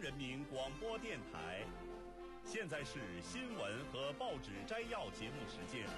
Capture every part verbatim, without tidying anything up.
人民广播电台。现在是新闻和报纸摘要节目时间。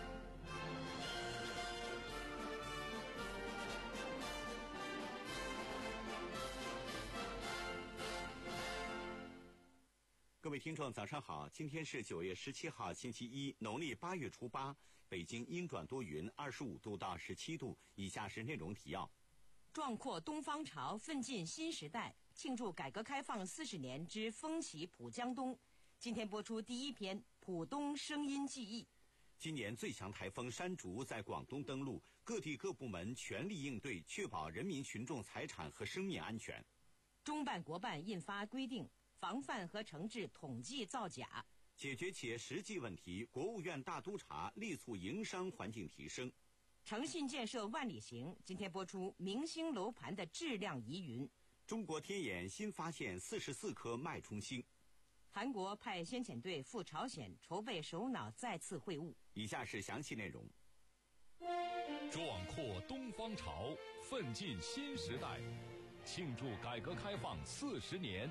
各位听众早上好，今天是九月十七号星期一，农历八月初八，北京阴转多云，二十五度到十七度。以下是内容提要： 壮阔东方潮，奋进新时代，庆祝改革开放四十年之风起浦江东。今天播出第一篇《浦东声音记忆》。 今年最强台风山竹在广东登陆，各地各部门全力应对，确保人民群众财产和生命安全。 中办国办印发规定，防范和惩治统计造假， 解决企业实际问题。国务院大督查力促营商环境提升。 诚信建设万里行。今天播出明星楼盘的质量疑云。 中国天眼新发现四十四颗脉冲星。 韩国派先遣队赴朝鲜，筹备首脑再次会晤。 以下是详细内容。 壮阔东方潮，奋进新时代，庆祝改革开放四十年。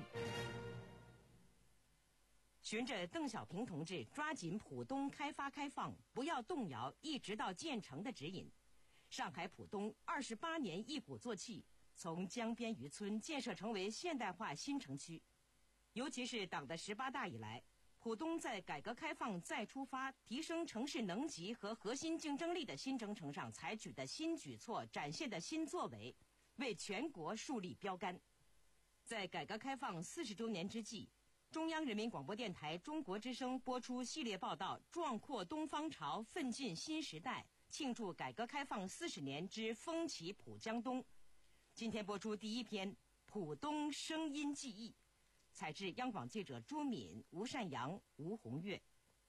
循着邓小平同志抓紧浦东开发开放，不要动摇一直到建成的指引，上海浦东二十八年一鼓作气，从江边渔村建设成为现代化新城区。尤其是党的十八大以来，浦东在改革开放再出发、提升城市能级和核心竞争力的新征程上采取的新举措、展现的新作为，为全国树立标杆。在改革开放四十周年之际，中央人民广播电台中国之声播出系列报道《壮阔东方潮，奋进新时代》，庆祝改革开放四十年之风起浦江东。今天播出第一篇《浦东声音记忆》，采自央广记者朱敏、吴善阳、吴红月。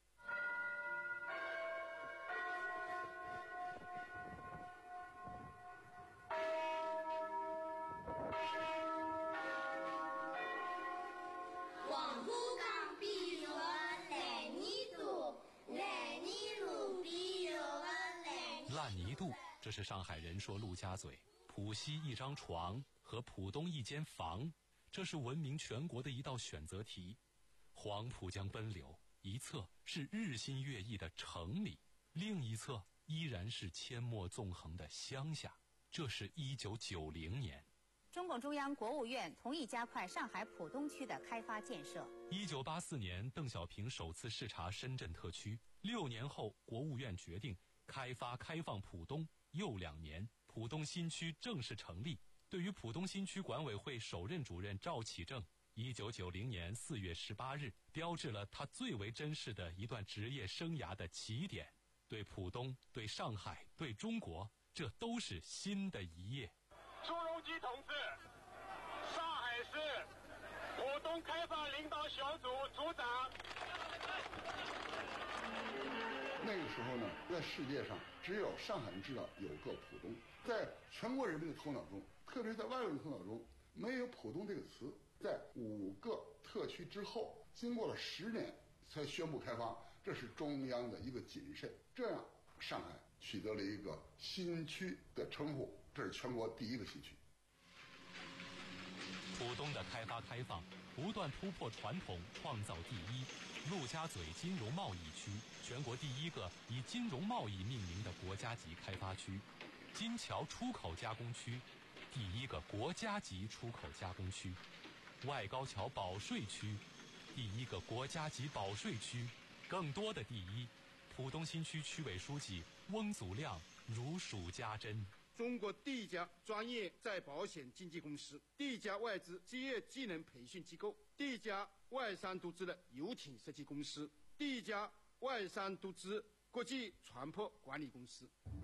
黄浦江碧园烂泥渡，烂泥路碧园烂泥。 烂泥渡，这是上海人说陆家嘴。浦西一张床和浦东一间房，这是闻名全国的一道选择题。黄浦江奔流，一侧是日新月异的城里，另一侧依然是阡陌纵横的乡下。这是一九九零年， 中共中央、国务院同意加快上海浦东区的开发建设。 一九八四年，邓小平首次视察深圳特区，六年后，国务院决定开发开放浦东，又两年，浦东新区正式成立。对于浦东新区管委会首任主任赵启正，一九九零年四月十八日，标志了他最为珍视的一段职业生涯的起点。对浦东、对上海、对中国，这都是新的一页。 朱镕基同志，上海市浦东开放领导小组组长。 那个时候呢，在世界上只有上海人知道有个浦东，在全国人民的头脑中，特别是在外国人的头脑中，没有浦东这个词。在五个特区之后，经过了十年才宣布开发，这是中央的一个谨慎，这样上海取得了一个新区的称呼，这是全国第一个新区。 浦东的开发开放不断突破传统，创造第一。陆家嘴金融贸易区，全国第一个以金融贸易命名的国家级开发区；金桥出口加工区，第一个国家级出口加工区；外高桥保税区，第一个国家级保税区。更多的第一，浦东新区区委书记翁祖亮如数家珍。 中国第一家专业再保险经纪公司，第一家外资职业技能培训机构，第一家外商独资的游艇设计公司，第一家外商独资国际船舶管理公司。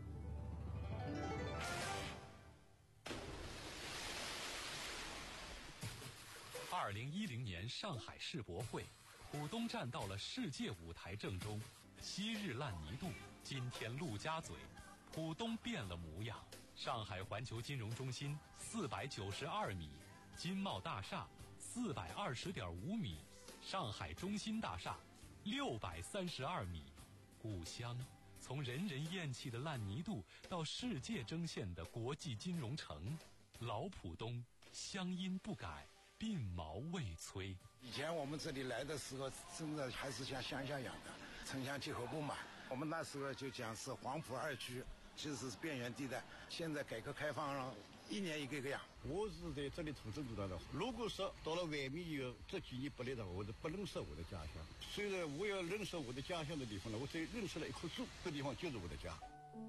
二零一零年上海世博会，浦东站到了世界舞台正中。昔日烂泥渡，今天陆家嘴，浦东变了模样。上海环球金融中心四百九十二米，金茂大厦四百二十点五米，上海中心大厦六百三十二米。故乡从人人厌弃的烂泥渡到世界争现的国际金融城，老浦东乡音不改，鬓毛未摧。 以前我们这里来的时候，真的还是像乡下一样的，城乡结合部嘛。我们那时候就讲是黄埔二区，其实是边缘地带。现在改革开放了，一年一个个样。 我是在这里土生土长的。如果说到了外面以后，这几年不来的话，我就不认识我的家乡。虽然我要认识我的家乡的地方呢，我只认识了一棵树，这地方就是我的家。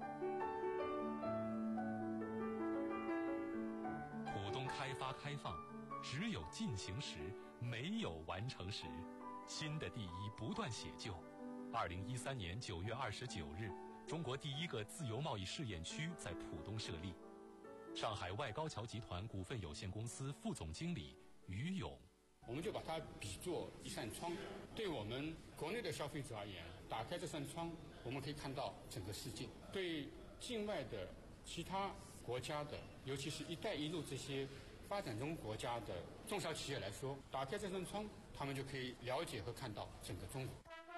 浦东开发开放，只有进行时，没有完成时。新的第一不断写就。二零一三年九月二十九日，中国第一个自由贸易试验区在浦东设立。上海外高桥集团股份有限公司副总经理于勇， 我们就把它比作一扇窗，对我们国内的消费者而言，打开这扇窗，我们可以看到整个世界；对境外的其他国家的，尤其是一带一路这些发展中国家的中小企业来说，打开这扇窗，他们就可以了解和看到整个中国。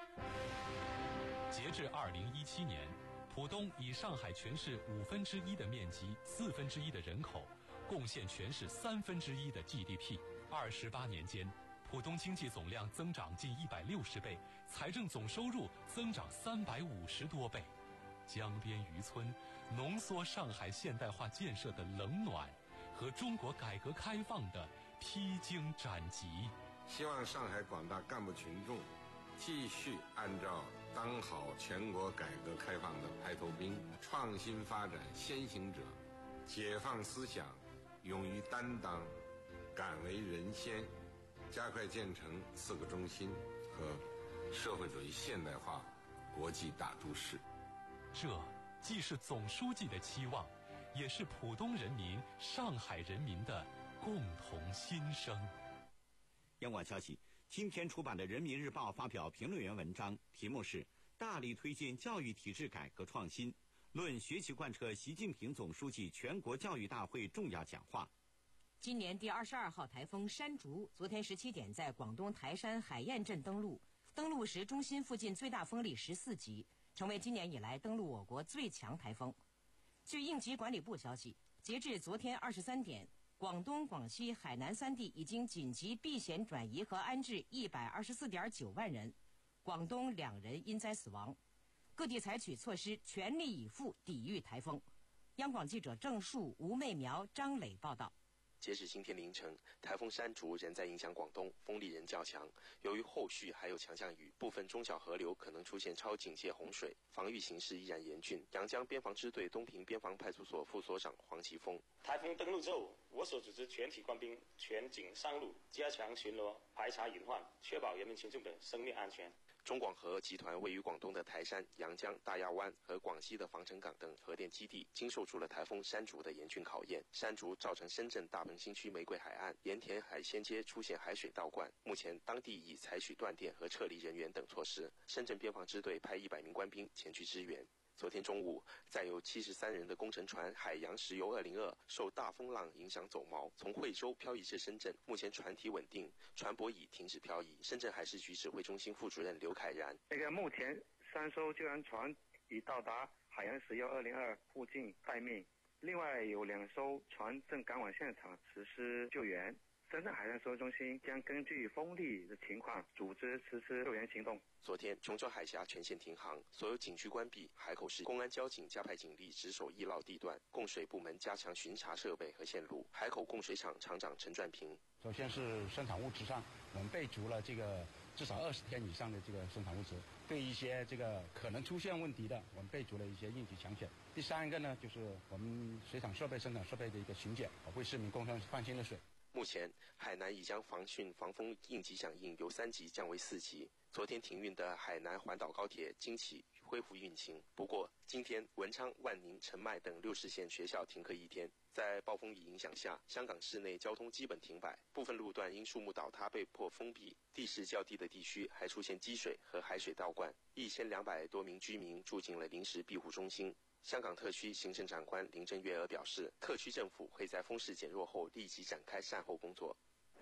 截至二零一七年，浦东以上海全市五分之一的面积、四分之一的人口，贡献全市三分之一的 G D P。二十八年间，浦东经济总量增长近一百六十倍，财政总收入增长三百五十多倍。江边渔村浓缩上海现代化建设的冷暖和中国改革开放的披荆斩棘。 希望上海广大干部群众继续按照当好全国改革开放的排头兵，创新发展先行者，解放思想，勇于担当，敢为人先，加快建成四个中心和社会主义现代化国际大都市。 这既是总书记的期望，也是浦东人民、上海人民的共同心声。 央广消息，今天出版的《人民日报》发表评论员文章，题目是“大力推进教育体制改革创新，论学习贯彻习近平总书记全国教育大会重要讲话”。 今年第二十二号台风山竹，昨天十七点在广东台山海晏镇登陆，登陆时中心附近最大风力十四级，成为今年以来登陆我国最强台风。据应急管理部消息，截至昨天二十三点，广东、广西、海南三地已经紧急避险转移和安置一百二十四点九万人，广东两人因灾死亡。各地采取措施，全力以赴抵御台风。央广记者郑树、吴媚苗、张磊报道。 截至今天凌晨，台风山竹仍在影响广东，风力仍较强。由于后续还有强降雨，部分中小河流可能出现超警戒洪水，防御形势依然严峻。阳江边防支队东平边防派出所副所长黄奇峰： 台风登陆之后，我所组织全体官兵全警上路，加强巡逻、排查隐患，确保人民群众的生命安全。 中广核集团位于广东的台山、阳江、大亚湾和广西的防城港等核电基地，经受住了台风山竹的严峻考验。山竹造成深圳大鹏新区玫瑰海岸、盐田海鲜街出现海水倒灌，目前当地已采取断电和撤离人员等措施。深圳边防支队派一百名官兵前去支援。昨天中午，载有七十三人的工程船海洋石油二零二受大风浪影响走锚，从惠州漂移至深圳，目前船体稳定，船舶已停止漂移。深圳海事局指挥中心副主任刘凯然： 那个目前三艘救援船已到达海洋石油二零二附近待命，另外有两艘船正赶往现场实施救援。深圳海上收中心将根据风力的情况组织实施救援行动。 昨天，琼州海峡全线停航，所有景区关闭。海口市公安交警加派警力值守易涝地段，供水部门加强巡查设备和线路。海口供水厂厂长陈传平： 首先是生产物资上，我们备足了这个至少二十天以上的这个生产物资，对一些这个可能出现问题的，我们备足了一些应急抢险。第三个呢，就是我们水厂设备、生产设备的一个巡检，为市民供上放心的水。 目前，海南已将防汛防风应急响应由三级降为四级。昨天停运的海南环岛高铁经起恢复运行，不过今天文昌、万宁、澄迈等六市县学校停课一天。在暴风雨影响下，香港市内交通基本停摆，部分路段因树木倒塌被迫封闭，地势较低的地区还出现积水和海水倒灌，一千两百多名居民住进了临时庇护中心。香港特区行政长官林郑月娥表示，特区政府会在风势减弱后立即展开善后工作。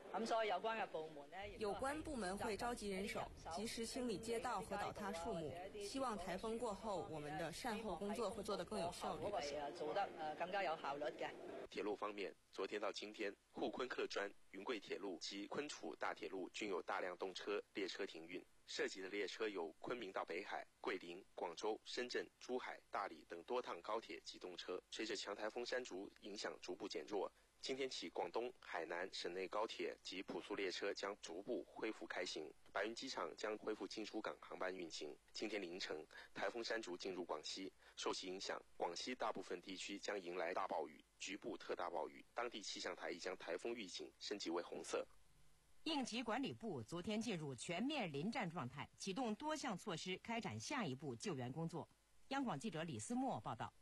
咁所以有關嘅部門呢， 有關部門會召集人手，及時清理街道和倒塌樹木。希望颱風過後，我們的善後工作會做得更有效率。 嗰個時候做得誒更加有效率嘅。 鐵路方面，昨天到今天，沪昆客專、雲貴鐵路及昆楚大鐵路均有大量動車列車停運。涉及的列車有昆明到北海、桂林、廣州、深圳、珠海、大理等多趟高鐵及動車。隨着強颱風山竹影響逐步減弱，今天起，廣東、海南省內高鐵及普速列車將逐步恢復開行，白雲機場將恢復進出港航班運行。今天凌晨，颱風山竹進入廣西，受其影響，廣西大部分地區將迎來大暴雨，局部特大暴雨。當地氣象台已將颱風預警升級為紅色。 應急管理部昨天進入全面臨戰狀態，啟動多項措施，開展下一步救援工作。央廣記者李思墨報道。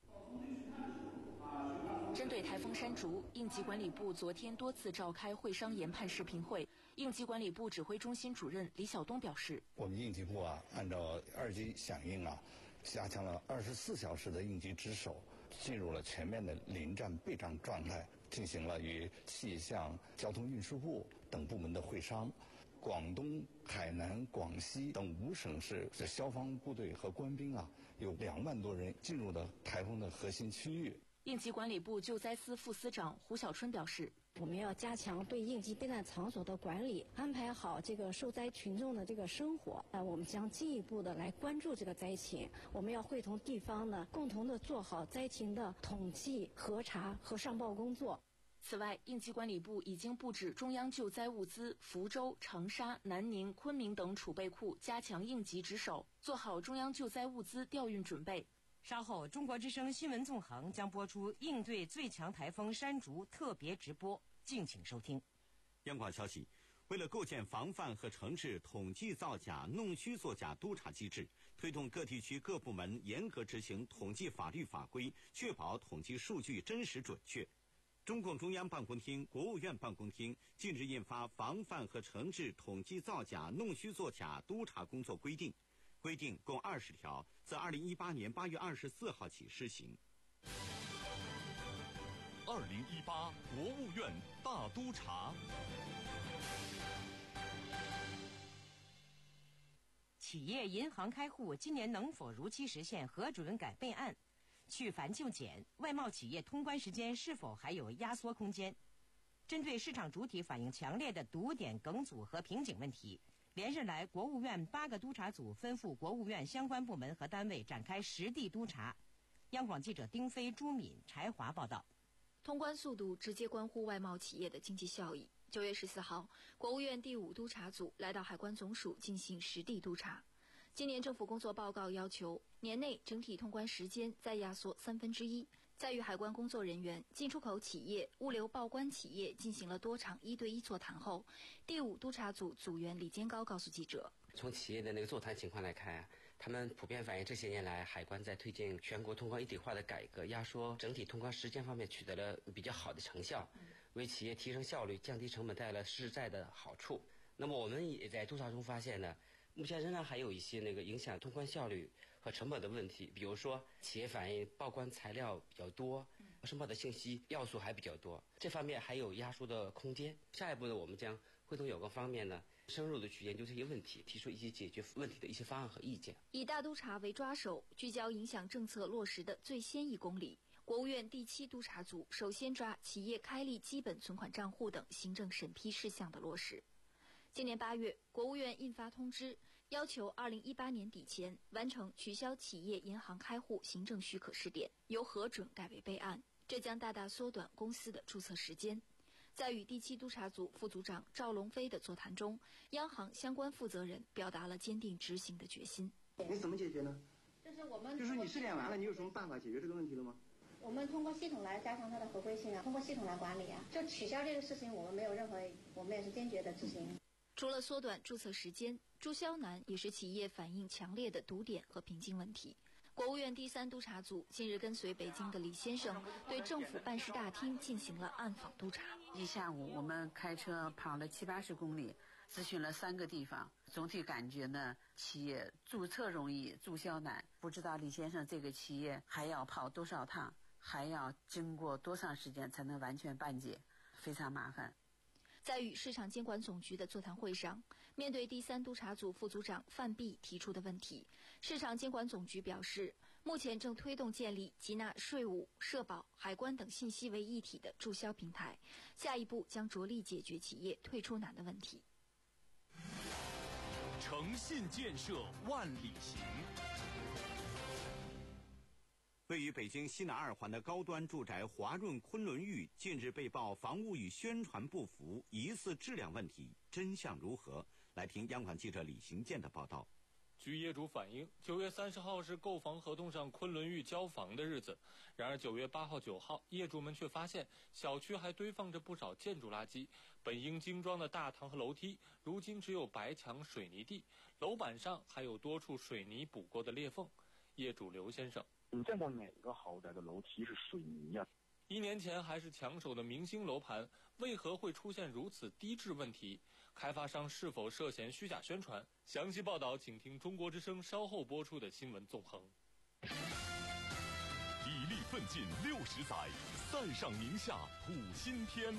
針對颱風山竹，應急管理部昨天多次召開會商研判視頻會。應急管理部指揮中心主任李曉東表示， 我們應急部啊，按照二級響應啊，加強了二十四小時的應急值守，進入了全面的臨戰備戰狀態，進行了與氣象、交通運輸部等部門的會商。廣東、海南、廣西等五省市的消防部隊和官兵啊，有兩萬多人進入了颱風的核心區域。 應急管理部救災司副司長胡小春表示， 我們要加強對應急備戰場所的管理，安排好這個受災群眾的這個生活。啊，我們將進一步的來關注這個災情，我們要會同地方呢，共同的做好災情的統計、核查和上報工作。 此外，應急管理部已經布置中央救災物資福州、長沙、南寧、昆明等儲備庫，加強應急值守，做好中央救災物資調運準備。 稍後，中國之聲新聞縱橫將播出應對最強颱風山竹特別直播，敬請收聽。 央廣消息，為了構建防範和懲治統計造假、弄虛作假督查機制，推動各地區各部門嚴格執行統計法律法規，確保統計數據真實準確。中共中央辦公廳、國務院辦公廳近日印發《防範和懲治統計造假、弄虛作假督查工作規定》，規定共二十條，自二零一八年八月二十四號起施行。 二零一八國務院大督查。 企業銀行開戶今年能否如期實現核准改備案？去繁就簡，外貿企業通關時間是否還有壓縮空間？針對市場主體反映強烈的堵點、梗阻和瓶頸問題，連日來，國務院八個督查組吩咐國務院相關部門和單位展開實地督查。央廣記者丁飛、朱敏、柴華報道。 通關速度直接關乎外貿企業的經濟效益。九月十四號，國務院第五督查組來到海關總署進行實地督查。今年政府工作報告要求，年內整體通關時間再壓縮三分之一。在與海關工作人員、進出口企業、物流報關企業進行了多場一對一座談後，第五督查組組員李堅高告訴記者， 從企業的那個座談情況來看，他們普遍反映這些年來海關在推進全國通關一體化的改革，壓縮整體通關時間方面取得了比較好的成效，為企業提升效率、降低成本帶來實在的好處。那麼我們也在督查中發現呢，目前仍然還有一些那個影響通關效率和成本的問題，比如說企業反映報關材料比較多，申報的信息要素還比較多，這方面還有壓縮的空間。下一步呢，我們將會從有關方面呢深入的去研究這些問題，提出一些解決問題的一些方案和意見。 以大督查為抓手，聚焦影響政策落實的最先一公里。國務院第七督查組首先抓企業開立基本存款賬戶等行政審批事項的落實。今年八月，國務院印發通知，要求二零一八年底前完成取消企業銀行開戶行政許可試點，由核准改為備案，這將大大縮短公司的注冊時間。在與第七督查組副組長趙龍飛的座談中，央行相關負責人表達了堅定執行的決心。 你怎麼解決呢？ 就是我們就是你試點完了，你有什麼辦法解決這個問題了嗎？ 我們通過系統來加強它的合規性啊，通過系統來管理啊。就取消這個事情，我們沒有任何，我們也是堅決的執行。 除了縮短注冊時間，注銷難也是企業反映強烈的堵點和瓶頸問題。國務院第三督查組近日跟隨北京的李先生對政府辦事大廳進行了暗訪督查。 一下午我們開車跑了七八十公里，諮詢了三個地方。總體感覺呢，企業註冊容易，注銷難。不知道李先生這個企業還要跑多少趟，還要經過多長時間才能完全辦結，非常麻煩。 在与市场监管总局的座谈会上，面对第三督察组副组长范碧提出的问题，市场监管总局表示，目前正推动建立集纳税务、社保、海关等信息为一体的注销平台，下一步将着力解决企业退出难的问题。 诚信建设万里行。 位于北京西南二环的高端住宅华润昆仑寓近日被曝房屋与宣传不符，疑似质量问题，真相如何？来听央广记者李行健的报道。 据业主反映，九月三十号是购房合同上昆仑寓交房的日子。然而九月八号、九号，业主们却发现小区还堆放着不少建筑垃圾。本应精装的大堂和楼梯，如今只有白墙、水泥地，楼板上还有多处水泥补过的裂缝。业主刘先生： 你见过哪个豪宅的楼梯是水泥呀？ 一年前还是抢手的明星楼盘，为何会出现如此低质问题？开发商是否涉嫌虚假宣传？详细报道，请听中国之声稍后播出的新闻纵横。 砥砺奋进六十载，塞上宁夏普新天。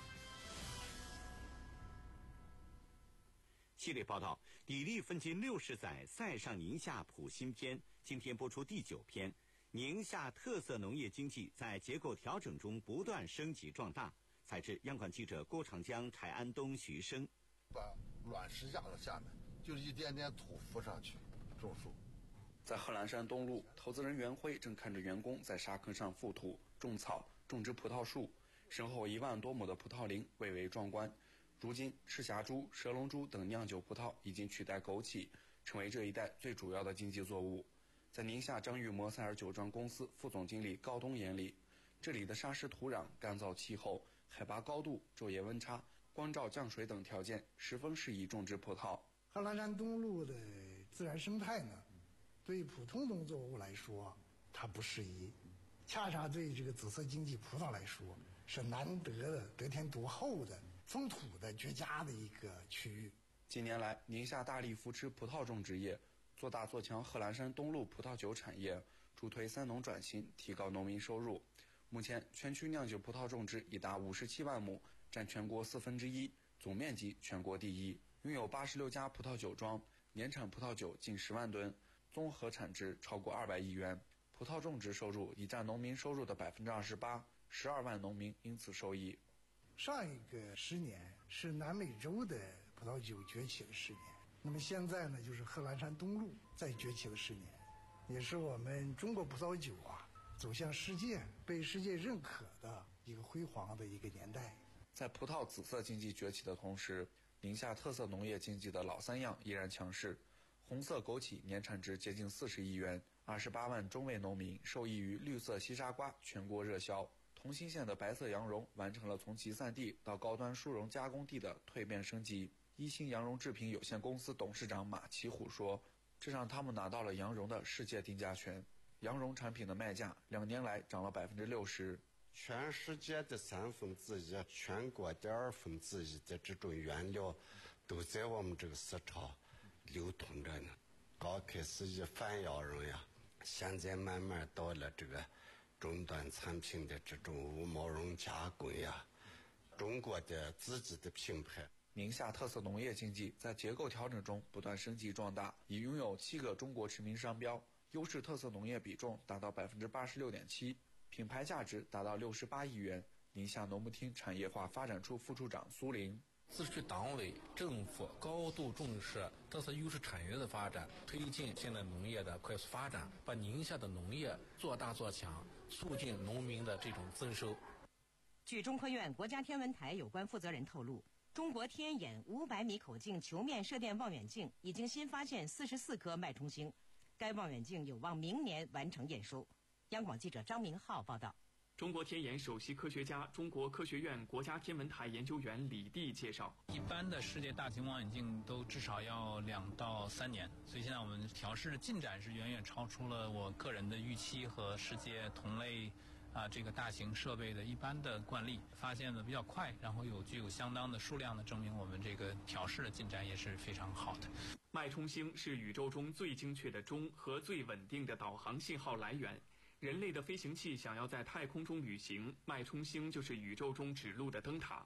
系列报道：砥砺奋进六十载，塞上宁夏普新篇。今天播出第九篇。宁夏特色农业经济在结构调整中不断升级壮大。采制央广记者郭长江、柴安东、徐生。 把卵石压到下面，就是一点点土浮上去种树。 在贺兰山东路，投资人袁辉正看着员工在沙坑上覆土、种草、种植葡萄树，身后一万多亩的葡萄林蔚为壮观。如今，赤霞珠、蛇龙珠等酿酒葡萄已经取代枸杞，成为这一带最主要的经济作物。在宁夏张裕摩塞尔酒庄公司副总经理高东眼里，这里的沙石土壤、干燥气候、海拔高度、昼夜温差、光照降水等条件十分适宜种植葡萄。 贺兰山东路的自然生态呢，对普通农作物来说它不适宜，恰恰对这个紫色经济葡萄来说是难得的得天独厚的风土的绝佳的一个区域。 近年来，宁夏大力扶持葡萄种植业，做大做强贺兰山东路葡萄酒产业，助推三农转型，提高农民收入。目前，全区酿酒葡萄种植已达五十七万亩，占全国四分之一，总面积全国第一。拥有八十六家葡萄酒庄，年产葡萄酒近十万吨，综合产值超过二百亿元。葡萄种植收入已占农民收入的百分之二十八，十二万农民因此受益。 上一个十年是南美洲的葡萄酒崛起的十年，那么现在呢，就是贺兰山东路再崛起的十年，也是我们中国葡萄酒啊走向世界、被世界认可的一个辉煌的一个年代。 在葡萄紫色经济崛起的同时，宁夏特色农业经济的老三样依然强势。红色枸杞年产值接近四十亿元，二十八万中位农民受益于绿色西沙瓜全国热销。同心县的白色羊绒完成了从集散地到高端殊绒加工地的蜕变升级。一星羊绒制品有限公司董事长马奇虎说，这让他们拿到了羊绒的世界定价权。羊绒产品的卖价两年来涨了百分之六十。 全世界的三分之一，全国的二分之一的这种原料，都在我们这个市场流通着呢。刚开始以反羊绒呀，现在慢慢到了这个终端产品的这种无毛绒加工呀，中国的自己的品牌。 宁夏特色农业经济在结构调整中不断升级壮大，已拥有七个中国驰名商标，优势特色农业比重达到百分之八十六点七，品牌价值达到六十八亿元。宁夏农牧厅产业化发展处副处长苏林： 自治区党委政府高度重视特色优势产业的发展，推进现代农业的快速发展，把宁夏的农业做大做强，促进农民的这种增收。 据中科院国家天文台有关负责人透露，中国天眼五百米口径球面射电望远镜已经新发现四十四颗脉冲星，该望远镜有望明年完成验收。央广记者张明浩报道。 中国天眼首席科学家、中国科学院国家天文台研究员李地介绍， 一般的世界大型望远镜都至少要两到三年，所以现在我们调试的进展是远远超出了我个人的预期和世界同类啊这个大型设备的一般的惯例，发现的比较快，然后有具有相当的数量的证明我们这个调试的进展也是非常好的。 脉冲星是宇宙中最精确的钟和最稳定的导航信号来源。人类的飞行器想要在太空中旅行，脉冲星就是宇宙中指路的灯塔。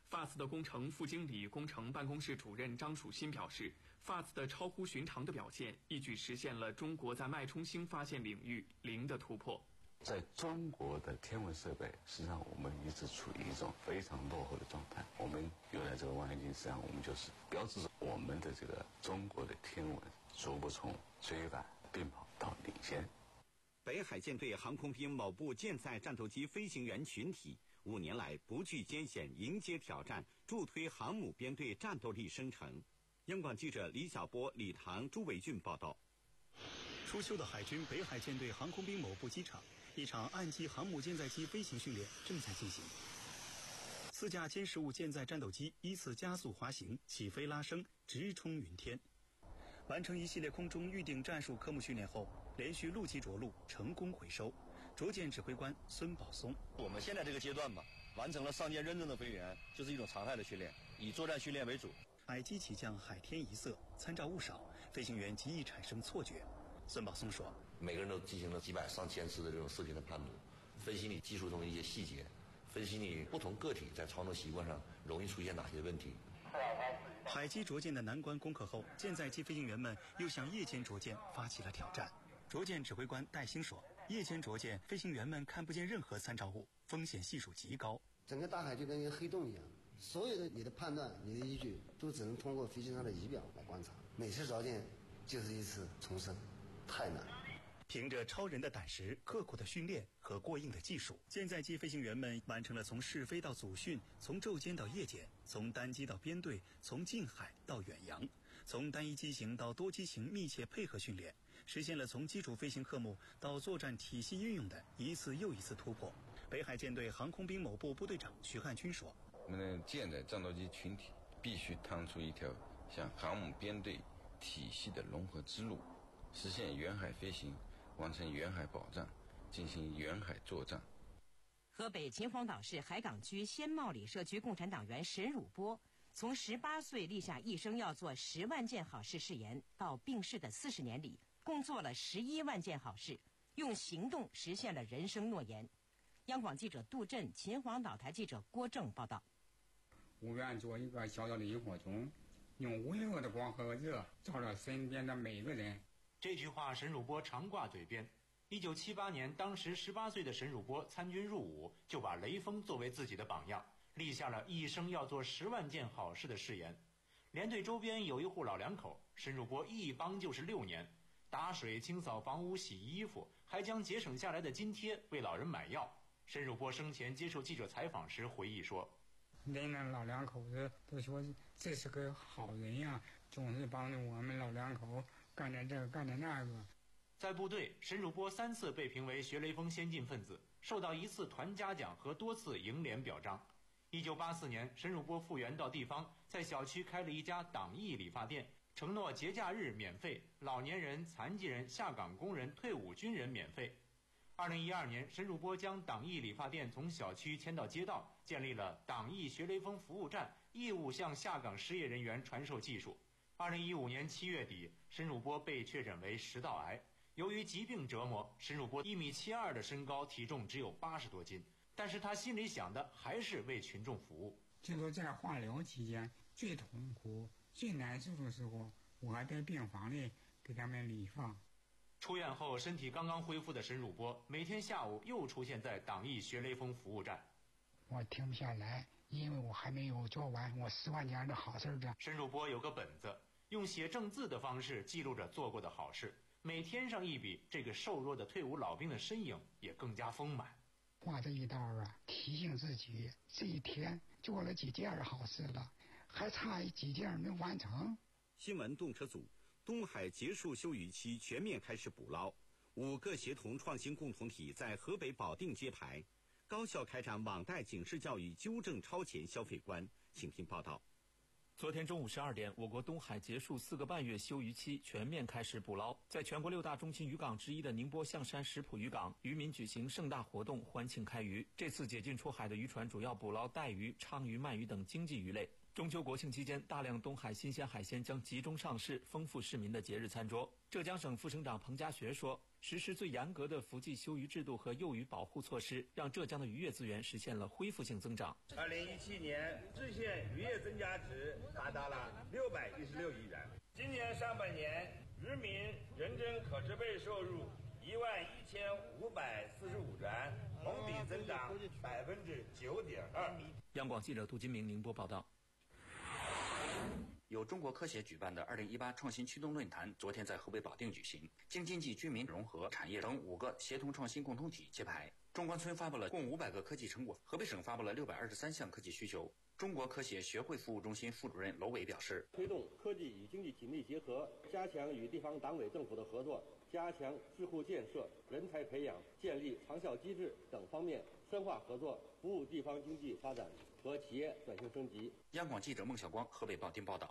F A S 的工程副经理、工程办公室主任张曙新表示 ，F A S 的超乎寻常的表现，一举实现了中国在脉冲星发现领域零的突破。 在中国的天文设备，实际上我们一直处于一种非常落后的状态。我们有了这个望远镜，实际上我们就是标志着我们的这个中国的天文逐步从追赶并跑到领先。 北海舰队航空兵某部舰载战斗机飞行员群体五年来不惧艰险，迎接挑战，助推航母编队战斗力生成。央广记者李小波、李唐、朱伟俊报道。 初秋的海军北海舰队航空兵某部机场，一场岸基航母舰载机飞行训练正在进行。四架歼十五舰载战斗机依次加速滑行、起飞拉升，直冲云天。完成一系列空中预定战术科目训练后，连续陆基着陆成功回收。着舰指挥官孙宝松： 我们现在这个阶段嘛，完成了上舰认证的飞员，就是一种常态的训练，以作战训练为主。 海基起降海天一色，参照物少，飞行员极易产生错觉。孙宝松说： 每个人都进行了几百上千次的这种视频的判读，分析你技术中的一些细节，分析你不同个体在操作习惯上容易出现哪些问题。 海基着舰的难关攻克后，舰载机飞行员们又向夜间着舰发起了挑战。着舰指挥官戴兴说：夜间着舰，飞行员们看不见任何参照物，风险系数极高。 整个大海就跟一个黑洞一样，所有的你的判断、你的依据，都只能通过飞机上的仪表来观察。每次着舰就是一次重生，太难。 凭着超人的胆识、刻苦的训练和过硬的技术，舰载机飞行员们完成了从试飞到组训，从昼间到夜间，从单机到编队，从近海到远洋，从单一机型到多机型密切配合训练，实现了从基础飞行科目到作战体系运用的一次又一次突破。北海舰队航空兵某部部队长徐汉军说： 我们的舰载战斗机群体必须趟出一条向航母编队体系的融合之路，实现远海飞行，完成远海保障，进行远海作战。 河北秦皇岛市海港区仙茂里社区共产党员沈汝波，从十八岁立下一生要做十万件好事誓言，到病逝的四十年里，共做了十一万件好事，用行动实现了人生诺言。央广记者杜振、秦皇岛台记者郭正报道。 我愿做一个小小的萤火虫，用温柔的光和热照亮身边的每个人。 这句话沈汝波常挂嘴边。一九七八年，当时十八岁的沈汝波参军入伍，就把雷锋作为自己的榜样，立下了一生要做十万件好事的誓言。连队周边有一户老两口，沈汝波一帮就是六年，打水、清扫房屋、洗衣服，还将节省下来的津贴为老人买药。沈汝波生前接受记者采访时回忆说： 人家老两口子都说这是个好人呀，总是帮着我们老两口干点这个干点那个。 在部队，沈汝波三次被评为学雷锋先进分子，受到一次团嘉奖和多次楹联表彰。一九八四年，沈汝波复员到地方，在小区开了一家党义理发店，承诺节假日免费，老年人、残疾人、下岗工人、退伍军人免费。二零一二年，沈汝波将党义理发店从小区迁到街道，建立了党义学雷锋服务站，义务向下岗失业人员传授技术。二零一五年七月底，沈汝波被确诊为食道癌。由于疾病折磨，沈汝波一米七二的身高，体重只有八十多斤，但是他心里想的还是为群众服务。 就说在化疗期间最痛苦、最难受的时候，我还在病房里给他们理发。 出院后身体刚刚恢复的沈汝波，每天下午又出现在党义学雷锋服务站。 我停不下来，因为我还没有做完我十万件的好事的。 沈汝波有个本子，用写正字的方式记录着做过的好事。每添上一笔，这个瘦弱的退伍老兵的身影也更加丰满。 画这一道啊，提醒自己这一天做了几件好事了，还差几件没完成。 新闻动车组，东海结束休渔期，全面开始捕捞。五个协同创新共同体在河北保定揭牌，高校开展网贷警示教育，纠正超前消费观。请听报道。 昨天中午十二点，我国东海结束四个半月休渔期，全面开始捕捞。在全国六大中心渔港之一的宁波象山石浦渔港，渔民举行盛大活动，欢庆开渔。这次解禁出海的渔船主要捕捞带鱼、鲳鱼、鳗鱼等经济鱼类。中秋国庆期间，大量东海新鲜海鲜将集中上市，丰富市民的节日餐桌。浙江省副省长彭家学说， 实施最严格的伏季休渔制度和幼鱼保护措施，让浙江的渔业资源实现了恢复性增长。 二零一七年制县渔业增加值达到了六百一十六亿元。今年上半年，渔民人均可支配收入一万一千五百四十五元，同比增长百分之九点二。 央广记者杜金明宁波报道。 由中国科协举办的二零一八创新驱动论坛昨天在河北保定举行，京津冀居民融合产业等五个协同创新共同体揭牌。中关村发布了共五百个科技成果，河北省发布了六百二十三项科技需求。中国科协学会服务中心副主任娄伟表示， 推动科技与经济紧密结合，加强与地方党委政府的合作，加强智库建设、人才培养、建立长效机制等方面深化合作，服务地方经济发展和企业转型升级。 央广记者孟晓光河北保定报道。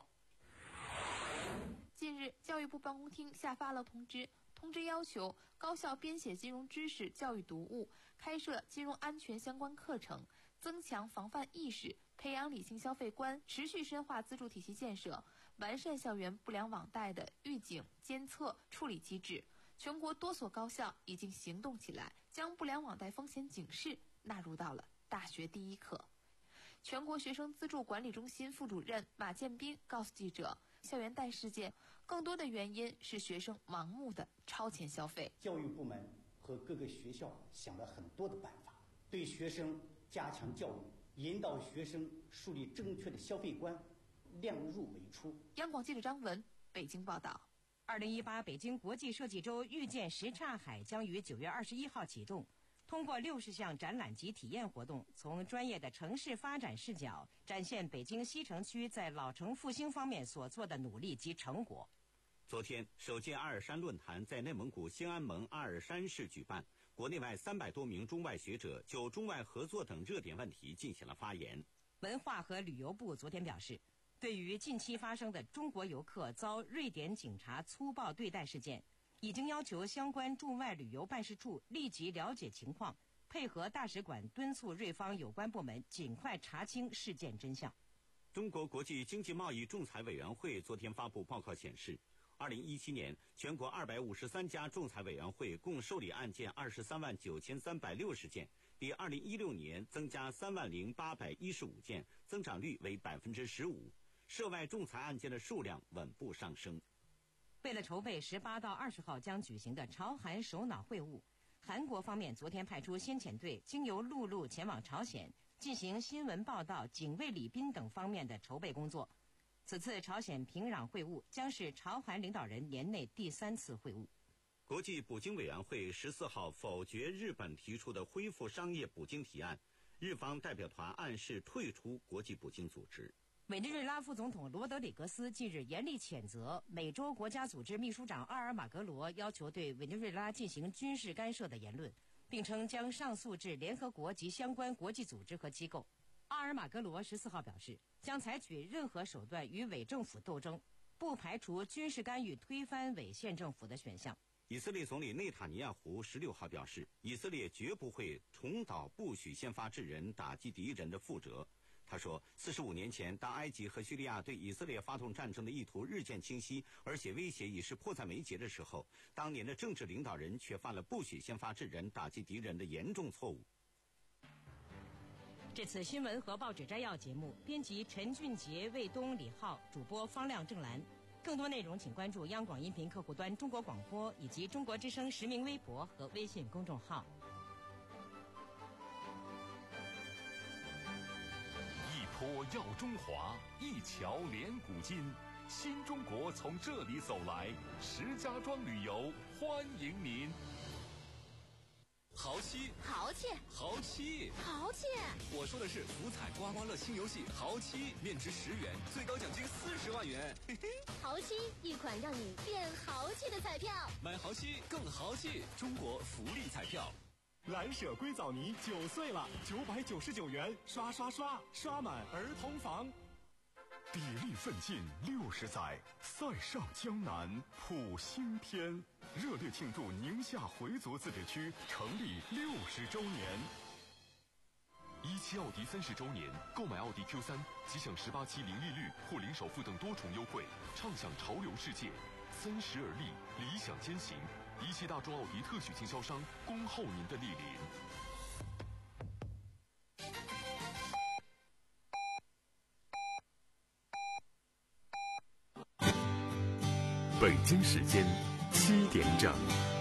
近日，教育部办公厅下发了通知，通知要求高校编写金融知识教育读物，开设金融安全相关课程，增强防范意识，培养理性消费观，持续深化资助体系建设，完善校园不良网贷的预警、监测、处理机制。全国多所高校已经行动起来，将不良网贷风险警示纳入到了大学第一课。全国学生资助管理中心副主任马建斌告诉记者，校园贷事件更多的原因是学生盲目的超前消费。 教育部门和各个学校想了很多的办法，对学生加强教育，引导学生树立正确的消费观，量入为出。 央广记者张文北京报道。 二零一八北京国际设计周遇见什刹海将于九月二十一号启动，通过六十项展览及体验活动，从专业的城市发展视角展现北京西城区在老城复兴方面所做的努力及成果。 昨天，首届阿尔山论坛在内蒙古兴安盟阿尔山市举办，国内外三百多名中外学者就中外合作等热点问题进行了发言。 文化和旅游部昨天表示，对于近期发生的中国游客遭瑞典警察粗暴对待事件，已经要求相关驻外旅游办事处立即了解情况，配合大使馆敦促瑞方有关部门尽快查清事件真相。 中国国际经济贸易仲裁委员会昨天发布报告显示，二零一七年全国二百五十三家仲裁委员会共受理案件二十三万九千三百六十件，比二零一六年增加三万零八百一十五件，增长率为百分之十五。涉外仲裁案件的数量稳步上升。 为了筹备十八到二十号将举行的朝韩首脑会晤，韩国方面昨天派出先遣队经由陆路前往朝鲜，进行新闻报道、警卫礼宾等方面的筹备工作。此次朝鲜平壤会晤将是朝韩领导人年内第三次会晤。 国际捕鲸委员会十四号否决日本提出的恢复商业捕鲸提案，日方代表团暗示退出国际捕鲸组织。 委内瑞拉副总统罗德里格斯近日严厉谴责美洲国家组织秘书长阿尔马格罗要求对委内瑞拉进行军事干涉的言论，并称将上诉至联合国及相关国际组织和机构。阿尔马格罗十四号表示，将采取任何手段与伪政府斗争，不排除军事干预推翻伪宪政府的选项。 以色列总理内塔尼亚胡十六号表示，以色列绝不会重蹈不许先发制人、打击敌人的覆辙。他说，四十五年前，当埃及和叙利亚对以色列发动战争的意图日渐清晰，而且威胁已是迫在眉睫的时候，当年的政治领导人却犯了不许先发制人、打击敌人的严重错误。 这次新闻和报纸摘要节目，编辑陈俊杰、魏东、李浩，主播方亮、郑兰。更多内容请关注央广音频客户端中国广播以及中国之声实名微博和微信公众号。 一坡耀中华，一桥连古今，新中国从这里走来。石家庄旅游欢迎您。 豪七， 豪气， 豪七， 豪气！ 我说的是福彩刮刮乐新游戏豪七，面值十元，最高奖金四十万元。嘿嘿， 豪七，一款让你变豪气的彩票。 买豪七更豪气，中国福利彩票。 蓝舍硅藻泥九岁了，九百九十九元，刷刷刷，刷满儿童房。 砥砺奋进六十载，塞上江南谱新篇。热烈庆祝宁夏回族自治区成立六十周年。一汽奥迪三十周年，购买奥迪 Q 三即享十八期零利率或零首付等多重优惠，畅享潮流世界。三十而立，理想先行。 一汽大众奥迪特许经销商，恭候您的莅临。北京时间七点整。